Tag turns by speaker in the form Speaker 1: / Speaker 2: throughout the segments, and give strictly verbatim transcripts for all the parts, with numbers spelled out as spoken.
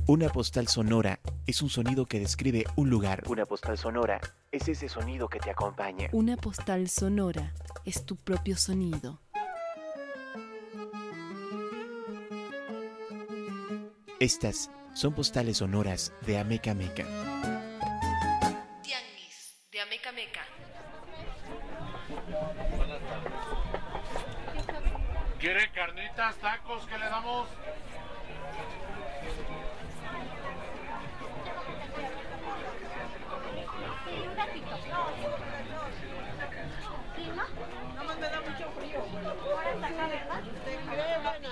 Speaker 1: Una postal sonora es un sonido que describe un lugar. Una postal sonora es ese sonido que te acompaña.
Speaker 2: Una postal sonora es tu propio sonido.
Speaker 1: Estas son postales sonoras de Ameca Meca.
Speaker 2: Tianguis de Ameca Meca.
Speaker 3: ¿Quiere carnitas, tacos? ¿Qué le damos?
Speaker 4: Un ratito. ¿Sí, no? No más me da mucho frío. Ahora está acá, ¿verdad? Te creo, bueno,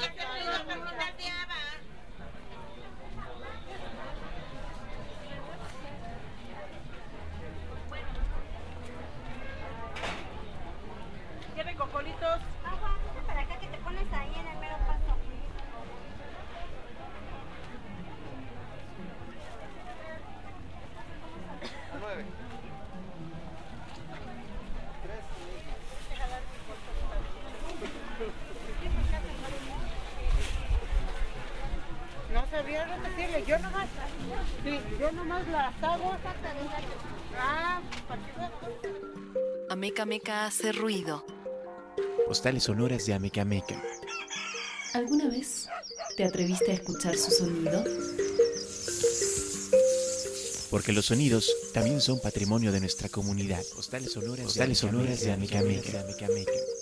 Speaker 4: ¿quieren cocolitos?
Speaker 5: Ajá, para acá que te pones ahí en el mero paso.
Speaker 6: Nueve.
Speaker 4: No sabía repetirle, yo nomás, sí, yo nomás las hago. Ah, para que veas.
Speaker 2: Ameca Meca hace ruido.
Speaker 1: Postales sonoras de Ameca Meca.
Speaker 2: ¿Alguna vez te atreviste a escuchar su sonido?
Speaker 1: Porque los sonidos también son patrimonio de nuestra comunidad. Postales sonoras, Postales sonoras de Ameca Meca.